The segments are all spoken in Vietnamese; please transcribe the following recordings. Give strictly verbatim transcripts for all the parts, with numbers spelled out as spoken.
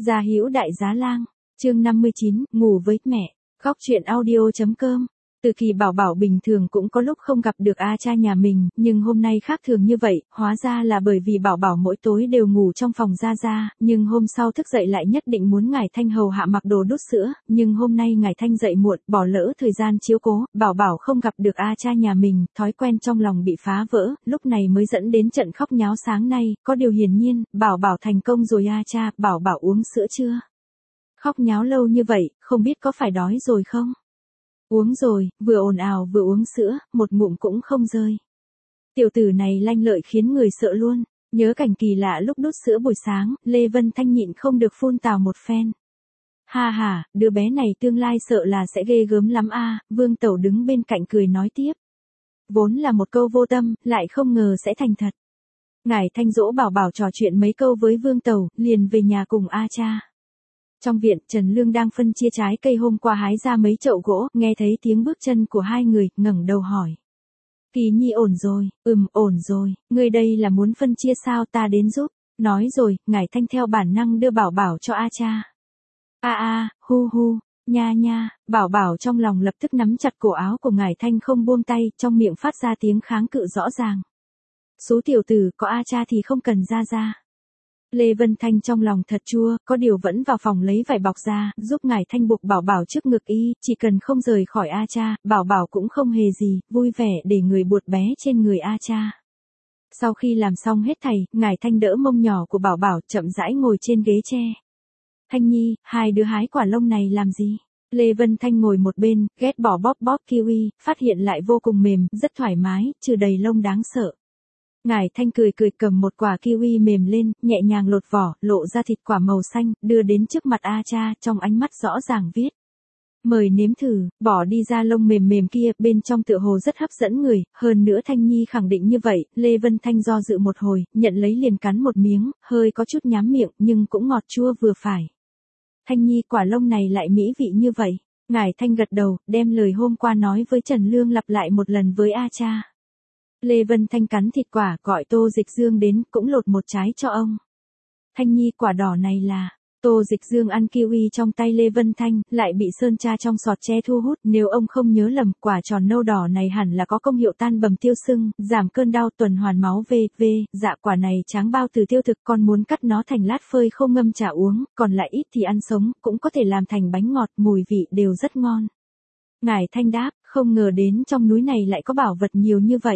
Gia Hữu Đại Giá Lang, chương năm mươi chín, ngủ với mẹ, khóc chuyện audio.com. Từ Kỳ Bảo Bảo bình thường cũng có lúc không gặp được A cha nhà mình, nhưng hôm nay khác thường như vậy, hóa ra là bởi vì Bảo Bảo mỗi tối đều ngủ trong phòng Gia Gia, nhưng hôm sau thức dậy lại nhất định muốn Ngải Thanh hầu hạ mặc đồ đút sữa, nhưng hôm nay Ngải Thanh dậy muộn, bỏ lỡ thời gian chiếu cố, Bảo Bảo không gặp được A cha nhà mình, thói quen trong lòng bị phá vỡ, lúc này mới dẫn đến trận khóc nháo sáng nay, có điều hiển nhiên, Bảo Bảo thành công rồi A cha, Bảo Bảo uống sữa chưa? Khóc nháo lâu như vậy, không biết có phải đói rồi không? Uống rồi, vừa ồn ào vừa uống sữa, một ngụm cũng không rơi. Tiểu tử này lanh lợi khiến người sợ luôn. Nhớ cảnh kỳ lạ lúc đút sữa buổi sáng, Lê Vân Thanh nhịn không được phun tào một phen. Ha ha, đứa bé này tương lai sợ là sẽ ghê gớm lắm a. Vương Tẩu đứng bên cạnh cười nói tiếp. Vốn là một câu vô tâm, lại không ngờ sẽ thành thật. Ngải Thanh dỗ Bảo Bảo trò chuyện mấy câu với Vương Tẩu, liền về nhà cùng A cha. Trong viện, Trần Lương đang phân chia trái cây hôm qua hái ra mấy chậu gỗ, nghe thấy tiếng bước chân của hai người, ngẩng đầu hỏi. Kỳ Nhi ổn rồi, ừm ổn rồi, ngươi đây là muốn phân chia sao, ta đến giúp. Nói rồi, Ngải Thanh theo bản năng đưa Bảo Bảo cho A cha. A a, hu hu, nha nha, Bảo Bảo trong lòng lập tức nắm chặt cổ áo của Ngải Thanh không buông tay, trong miệng phát ra tiếng kháng cự rõ ràng. Số tiểu tử, có A cha thì không cần ra ra. Lê Vân Thanh trong lòng thật chua, có điều vẫn vào phòng lấy vải bọc ra, giúp Ngải Thanh buộc Bảo Bảo trước ngực y, chỉ cần không rời khỏi A cha, Bảo Bảo cũng không hề gì, vui vẻ để người buột bé trên người A cha. Sau khi làm xong hết thảy, Ngải Thanh đỡ mông nhỏ của Bảo Bảo, chậm rãi ngồi trên ghế tre. Thanh Nhi, hai đứa hái quả lông này làm gì? Lê Vân Thanh ngồi một bên, ghét bỏ bóp bóp kiwi, phát hiện lại vô cùng mềm, rất thoải mái, trừ đầy lông đáng sợ. Ngải Thanh cười cười cầm một quả kiwi mềm lên, nhẹ nhàng lột vỏ, lộ ra thịt quả màu xanh, đưa đến trước mặt A cha, trong ánh mắt rõ ràng viết. Mời nếm thử, bỏ đi ra lông mềm mềm kia, bên trong tựa hồ rất hấp dẫn người, hơn nữa Thanh Nhi khẳng định như vậy, Lê Vân Thanh do dự một hồi, nhận lấy liền cắn một miếng, hơi có chút nhám miệng, nhưng cũng ngọt chua vừa phải. Thanh Nhi, quả lông này lại mỹ vị như vậy. Ngải Thanh gật đầu, đem lời hôm qua nói với Trần Lương lặp lại một lần với A cha. Lê Vân Thanh cắn thịt quả, gọi Tô Dịch Dương đến, cũng lột một trái cho ông. Thanh Nhi, quả đỏ này là... Tô Dịch Dương ăn kiwi trong tay Lê Vân Thanh, lại bị sơn tra trong sọt tre thu hút, nếu ông không nhớ lầm, quả tròn nâu đỏ này hẳn là có công hiệu tan bầm tiêu sưng, giảm cơn đau, tuần hoàn máu v v, dạ quả này tráng bao từ tiêu thực, con muốn cắt nó thành lát phơi khô ngâm trà uống, còn lại ít thì ăn sống, cũng có thể làm thành bánh ngọt, mùi vị đều rất ngon. Ngải Thanh đáp, không ngờ đến trong núi này lại có bảo vật nhiều như vậy.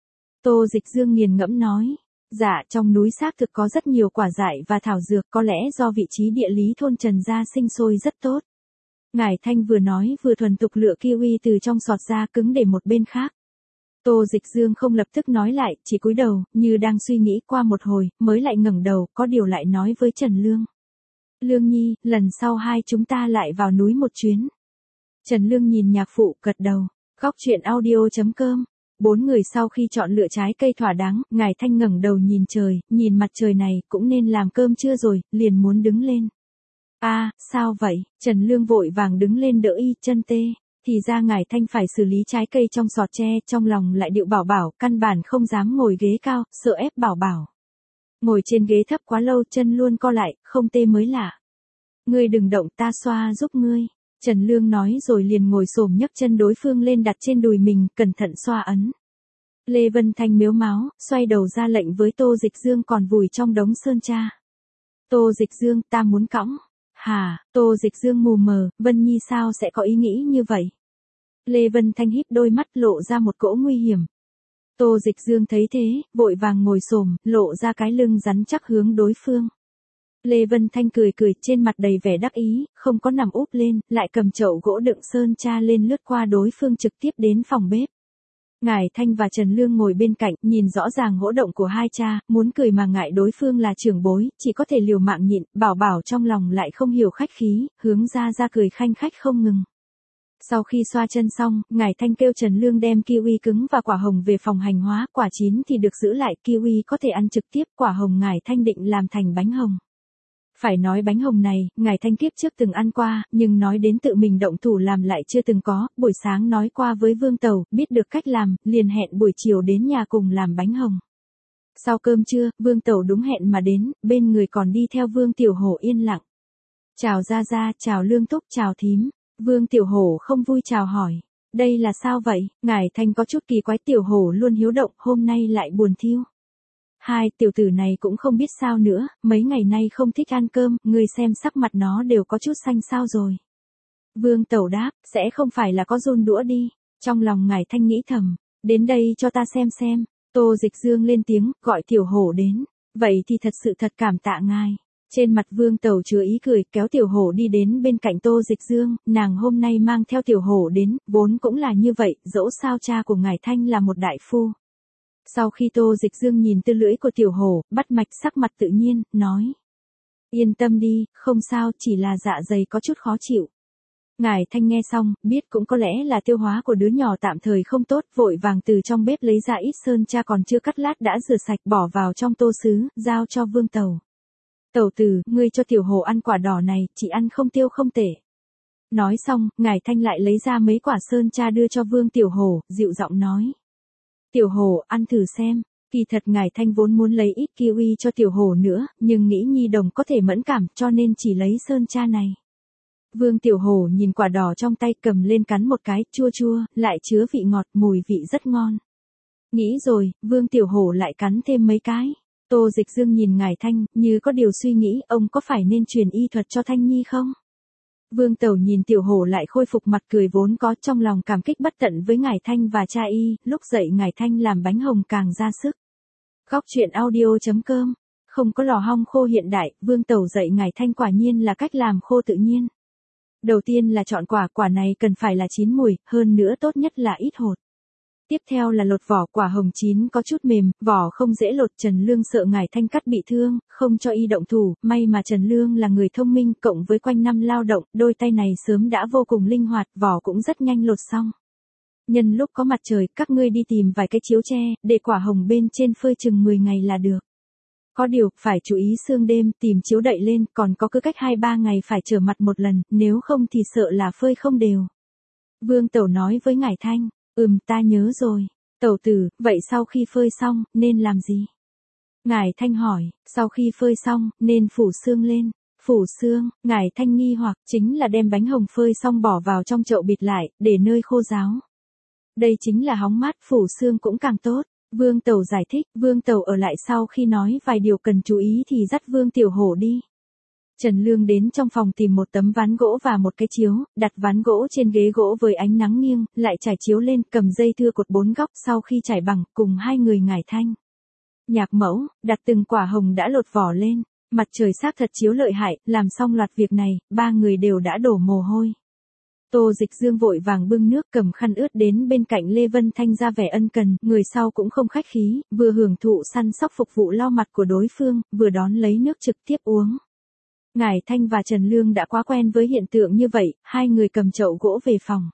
Tô Dịch Dương nghiền ngẫm nói, dạ trong núi xác thực có rất nhiều quả dại và thảo dược, có lẽ do vị trí địa lý thôn Trần gia sinh sôi rất tốt. Ngải Thanh vừa nói vừa thuần thục lựa kiwi từ trong sọt ra cứng để một bên khác. Tô Dịch Dương không lập tức nói lại, chỉ cúi đầu, như đang suy nghĩ qua một hồi, mới lại ngẩng đầu, có điều lại nói với Trần Lương. Lương Nhi, lần sau hai chúng ta lại vào núi một chuyến. Trần Lương nhìn nhạc phụ, gật đầu, khóc chuyện audio.com. Bốn người sau khi chọn lựa trái cây thỏa đáng, Ngải Thanh ngẩng đầu nhìn trời, nhìn mặt trời này, cũng nên làm cơm trưa rồi, liền muốn đứng lên. A, à, sao vậy? Trần Lương vội vàng đứng lên đỡ y, chân tê. Thì ra Ngải Thanh phải xử lý trái cây trong sọt tre, trong lòng lại điệu Bảo Bảo, căn bản không dám ngồi ghế cao, sợ ép Bảo Bảo. Ngồi trên ghế thấp quá lâu, chân luôn co lại, không tê mới lạ. Ngươi đừng động, ta xoa giúp ngươi. Trần Lương nói rồi liền ngồi xổm nhấc chân đối phương lên đặt trên đùi mình, cẩn thận xoa ấn. Lê Vân Thanh mếu máo, xoay đầu ra lệnh với Tô Dịch Dương còn vùi trong đống sơn tra. Tô Dịch Dương, ta muốn cõng. Hà, Tô Dịch Dương mù mờ, Vân Nhi sao sẽ có ý nghĩ như vậy? Lê Vân Thanh híp đôi mắt lộ ra một cỗ nguy hiểm. Tô Dịch Dương thấy thế, vội vàng ngồi xổm, lộ ra cái lưng rắn chắc hướng đối phương. Lê Vân Thanh cười cười, trên mặt đầy vẻ đắc ý, không có nằm úp lên, lại cầm chậu gỗ đựng sơn tra lên lướt qua đối phương trực tiếp đến phòng bếp. Ngải Thanh và Trần Lương ngồi bên cạnh, nhìn rõ ràng hỗ động của hai cha, muốn cười mà ngại đối phương là trưởng bối, chỉ có thể liều mạng nhịn, Bảo Bảo trong lòng lại không hiểu khách khí, hướng ra ra cười khanh khách không ngừng. Sau khi xoa chân xong, Ngải Thanh kêu Trần Lương đem kiwi cứng và quả hồng về phòng hành hóa, quả chín thì được giữ lại, kiwi có thể ăn trực tiếp, quả hồng Ngải Thanh định làm thành bánh hồng. Phải nói bánh hồng này, Ngải Thanh kiếp trước từng ăn qua, nhưng nói đến tự mình động thủ làm lại chưa từng có, buổi sáng nói qua với Vương Tẩu, biết được cách làm, liền hẹn buổi chiều đến nhà cùng làm bánh hồng. Sau cơm trưa, Vương Tẩu đúng hẹn mà đến, bên người còn đi theo Vương Tiểu Hổ yên lặng. Chào Gia Gia, chào Lương Túc, chào thím. Vương Tiểu Hổ không vui chào hỏi. Đây là sao vậy? Ngải Thanh có chút kỳ quái, Tiểu Hổ luôn hiếu động, hôm nay lại buồn thiêu. Hai tiểu tử này cũng không biết sao nữa, mấy ngày nay không thích ăn cơm, người xem sắc mặt nó đều có chút xanh sao rồi. Vương Tẩu đáp, sẽ không phải là có run đũa đi. Trong lòng Ngải Thanh nghĩ thầm, đến đây cho ta xem xem. Tô Dịch Dương lên tiếng, gọi Tiểu Hổ đến. Vậy thì thật sự thật cảm tạ ngài. Trên mặt Vương Tẩu chứa ý cười, kéo Tiểu Hổ đi đến bên cạnh Tô Dịch Dương, nàng hôm nay mang theo Tiểu Hổ đến, vốn cũng là như vậy, dẫu sao cha của Ngải Thanh là một đại phu. Sau khi Tô Dịch Dương nhìn tư lưỡi của Tiểu Hổ, bắt mạch sắc mặt tự nhiên, nói. Yên tâm đi, không sao, chỉ là dạ dày có chút khó chịu. Ngải Thanh nghe xong, biết cũng có lẽ là tiêu hóa của đứa nhỏ tạm thời không tốt, vội vàng từ trong bếp lấy ra ít sơn cha còn chưa cắt lát đã rửa sạch bỏ vào trong tô sứ, giao cho Vương Tẩu. Tẩu tử, ngươi cho Tiểu Hổ ăn quả đỏ này, chỉ ăn không tiêu không tệ. Nói xong, Ngải Thanh lại lấy ra mấy quả sơn cha đưa cho Vương Tiểu Hổ, dịu giọng nói. Tiểu Hổ, ăn thử xem. Kỳ thật Ngải Thanh vốn muốn lấy ít kiwi cho Tiểu Hổ nữa, nhưng nghĩ nhi đồng có thể mẫn cảm cho nên chỉ lấy sơn cha này. Vương Tiểu Hổ nhìn quả đỏ trong tay cầm lên cắn một cái, chua chua, lại chứa vị ngọt, mùi vị rất ngon. Nghĩ rồi, Vương Tiểu Hổ lại cắn thêm mấy cái. Tô Dịch Dương nhìn Ngải Thanh, như có điều suy nghĩ, ông có phải nên truyền y thuật cho Thanh Nhi không? Vương Tẩu nhìn Tiểu Hổ lại khôi phục mặt cười vốn có, trong lòng cảm kích bất tận với Ngải Thanh và cha y, lúc dậy Ngải Thanh làm bánh hồng càng ra sức. Góc truyện audio chấm com, không có lò hong khô hiện đại, Vương Tẩu dạy Ngải Thanh quả nhiên là cách làm khô tự nhiên. Đầu tiên là chọn quả, quả này cần phải là chín mùi, hơn nữa tốt nhất là ít hột. Tiếp theo là lột vỏ, quả hồng chín có chút mềm, vỏ không dễ lột. Trần Lương sợ Ngải Thanh cắt bị thương, không cho y động thủ, may mà Trần Lương là người thông minh, cộng với quanh năm lao động, đôi tay này sớm đã vô cùng linh hoạt, vỏ cũng rất nhanh lột xong. Nhân lúc có mặt trời, các ngươi đi tìm vài cái chiếu tre, để quả hồng bên trên phơi chừng mười ngày là được. Có điều, phải chú ý sương đêm, tìm chiếu đậy lên, còn có cứ cách hai ba ngày phải trở mặt một lần, nếu không thì sợ là phơi không đều. Vương Tẩu nói với Ngải Thanh. Ừm, ta nhớ rồi. Tẩu tử, vậy sau khi phơi xong, nên làm gì? Ngải Thanh hỏi, sau khi phơi xong, nên phủ sương lên. Phủ sương, Ngải Thanh nghi hoặc, chính là đem bánh hồng phơi xong bỏ vào trong chậu bịt lại, để nơi khô ráo. Đây chính là hóng mát, phủ sương cũng càng tốt. Vương Tẩu giải thích, Vương Tẩu ở lại sau khi nói vài điều cần chú ý thì dắt Vương Tiểu Hổ đi. Trần Lương đến trong phòng tìm một tấm ván gỗ và một cái chiếu, đặt ván gỗ trên ghế gỗ với ánh nắng nghiêng, lại trải chiếu lên, cầm dây thưa cột bốn góc, sau khi trải bằng, cùng hai người Ngải Thanh. Nhạc Mẫu, đặt từng quả hồng đã lột vỏ lên, mặt trời xác thật chiếu lợi hại, làm xong loạt việc này, ba người đều đã đổ mồ hôi. Tô Dịch Dương vội vàng bưng nước cầm khăn ướt đến bên cạnh Lê Vân Thanh ra vẻ ân cần, người sau cũng không khách khí, vừa hưởng thụ săn sóc phục vụ lau mặt của đối phương, vừa đón lấy nước trực tiếp uống. Ngải Thanh và Trần Lương đã quá quen với hiện tượng như vậy, hai người cầm chậu gỗ về phòng.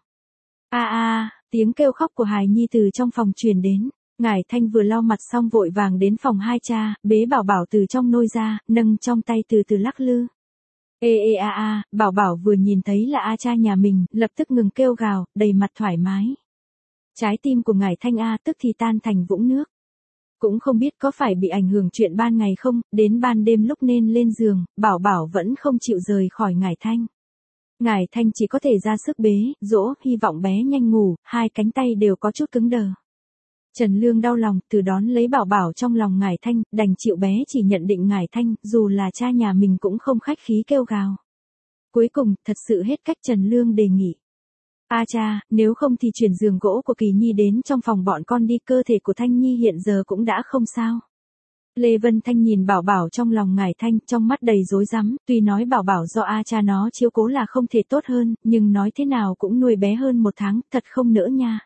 A a, tiếng kêu khóc của hài nhi từ trong phòng truyền đến. Ngải Thanh vừa lau mặt xong vội vàng đến phòng hai cha, bế Bảo Bảo từ trong nôi ra, nâng trong tay từ từ lắc lư. Ê ê a a, Bảo Bảo vừa nhìn thấy là A cha nhà mình, lập tức ngừng kêu gào, đầy mặt thoải mái. Trái tim của Ngải Thanh A tức thì tan thành vũng nước. Cũng không biết có phải bị ảnh hưởng chuyện ban ngày không, đến ban đêm lúc nên lên giường, Bảo Bảo vẫn không chịu rời khỏi Ngải Thanh. Ngải Thanh chỉ có thể ra sức bế, dỗ, hy vọng bé nhanh ngủ, hai cánh tay đều có chút cứng đờ. Trần Lương đau lòng, từ đón lấy Bảo Bảo trong lòng Ngải Thanh, đành chịu bé chỉ nhận định Ngải Thanh, dù là cha nhà mình cũng không khách khí kêu gào. Cuối cùng, thật sự hết cách, Trần Lương đề nghị. A cha, nếu không thì chuyển giường gỗ của Kỳ Nhi đến trong phòng bọn con đi, cơ thể của Thanh Nhi hiện giờ cũng đã không sao. Lê Vân Thanh nhìn Bảo Bảo trong lòng Ngải Thanh, trong mắt đầy rối rắm, tuy nói Bảo Bảo do A cha nó chiếu cố là không thể tốt hơn, nhưng nói thế nào cũng nuôi bé hơn một tháng, thật không nỡ nha.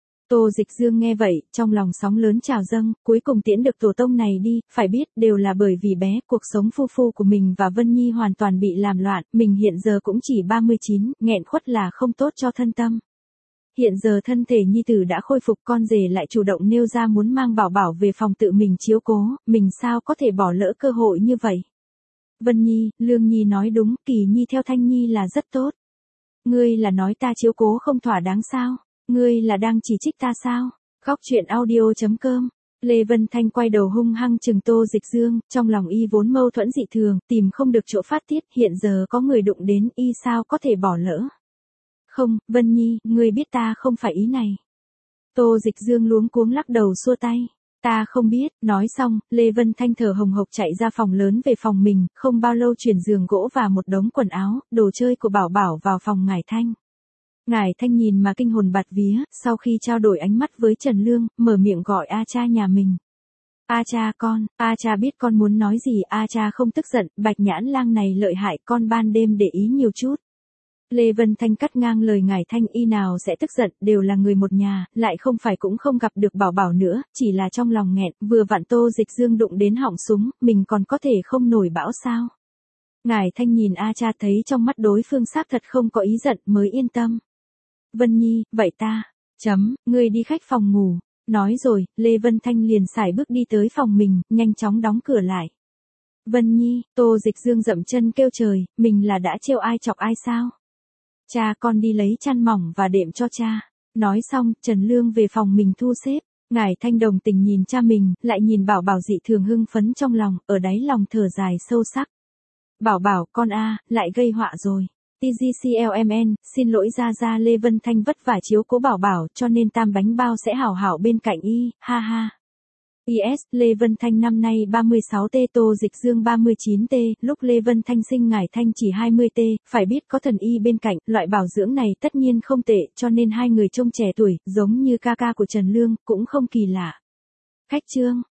Tô Dịch Dương nghe vậy, trong lòng sóng lớn trào dâng, cuối cùng tiễn được tổ tông này đi, phải biết đều là bởi vì bé, cuộc sống phu phu của mình và Vân Nhi hoàn toàn bị làm loạn, mình hiện giờ cũng chỉ ba mươi chín, nghẹn khuất là không tốt cho thân tâm. Hiện giờ thân thể Nhi tử đã khôi phục, con rể lại chủ động nêu ra muốn mang Bảo Bảo về phòng tự mình chiếu cố, mình sao có thể bỏ lỡ cơ hội như vậy. Vân Nhi, Lương Nhi nói đúng, Kỳ Nhi theo Thanh Nhi là rất tốt. Ngươi là nói ta chiếu cố không thỏa đáng sao? Ngươi là đang chỉ trích ta sao? Góc truyện audio chấm com Lê Vân Thanh quay đầu hung hăng chừng Tô Dịch Dương, trong lòng y vốn mâu thuẫn dị thường, tìm không được chỗ phát tiết, hiện giờ có người đụng đến y sao có thể bỏ lỡ. Không, Vân Nhi, ngươi biết ta không phải ý này. Tô Dịch Dương luống cuống lắc đầu xua tay. Ta không biết, nói xong, Lê Vân Thanh thở hồng hộc chạy ra phòng lớn về phòng mình, không bao lâu chuyển giường gỗ và một đống quần áo, đồ chơi của Bảo Bảo vào phòng Ngải Thanh. Ngải Thanh nhìn mà kinh hồn bạt vía, sau khi trao đổi ánh mắt với Trần Lương, mở miệng gọi A cha nhà mình. A cha con, A cha biết con muốn nói gì, A cha không tức giận, Bạch Nhãn Lang này lợi hại, con ban đêm để ý nhiều chút. Lê Vân Thanh cắt ngang lời Ngải Thanh, y nào sẽ tức giận, đều là người một nhà, lại không phải cũng không gặp được Bảo Bảo nữa, chỉ là trong lòng nghẹn, vừa vặn Tô Dịch Dương đụng đến họng súng, mình còn có thể không nổi bão sao. Ngải Thanh nhìn A cha thấy trong mắt đối phương xác thật không có ý giận mới yên tâm. Vân Nhi, vậy ta, chấm, ngươi đi khách phòng ngủ. Nói rồi, Lê Vân Thanh liền sải bước đi tới phòng mình, nhanh chóng đóng cửa lại. Vân Nhi, Tô Dịch Dương dậm chân kêu trời, mình là đã trêu ai chọc ai sao? Cha con đi lấy chăn mỏng và đệm cho cha. Nói xong, Trần Lương về phòng mình thu xếp. Ngải Thanh đồng tình nhìn cha mình, lại nhìn Bảo Bảo dị thường hưng phấn trong lòng, ở đáy lòng thở dài sâu sắc. Bảo Bảo, con a, lại gây họa rồi. tê giê xê lờ em en, xin lỗi Gia Gia. Lê Vân Thanh vất vả chiếu cố Bảo Bảo, cho nên tam bánh bao sẽ hảo hảo bên cạnh y, ha ha. pê ét, Lê Vân Thanh năm nay ba mươi sáu tuổi, Tô Dịch Dương ba mươi chín tuổi, lúc Lê Vân Thanh sinh Ngải Thanh chỉ hai mươi tuổi, phải biết có thần y bên cạnh, loại bảo dưỡng này tất nhiên không tệ, cho nên hai người trông trẻ tuổi, giống như ca ca của Trần Lương, cũng không kỳ lạ. Khách trương.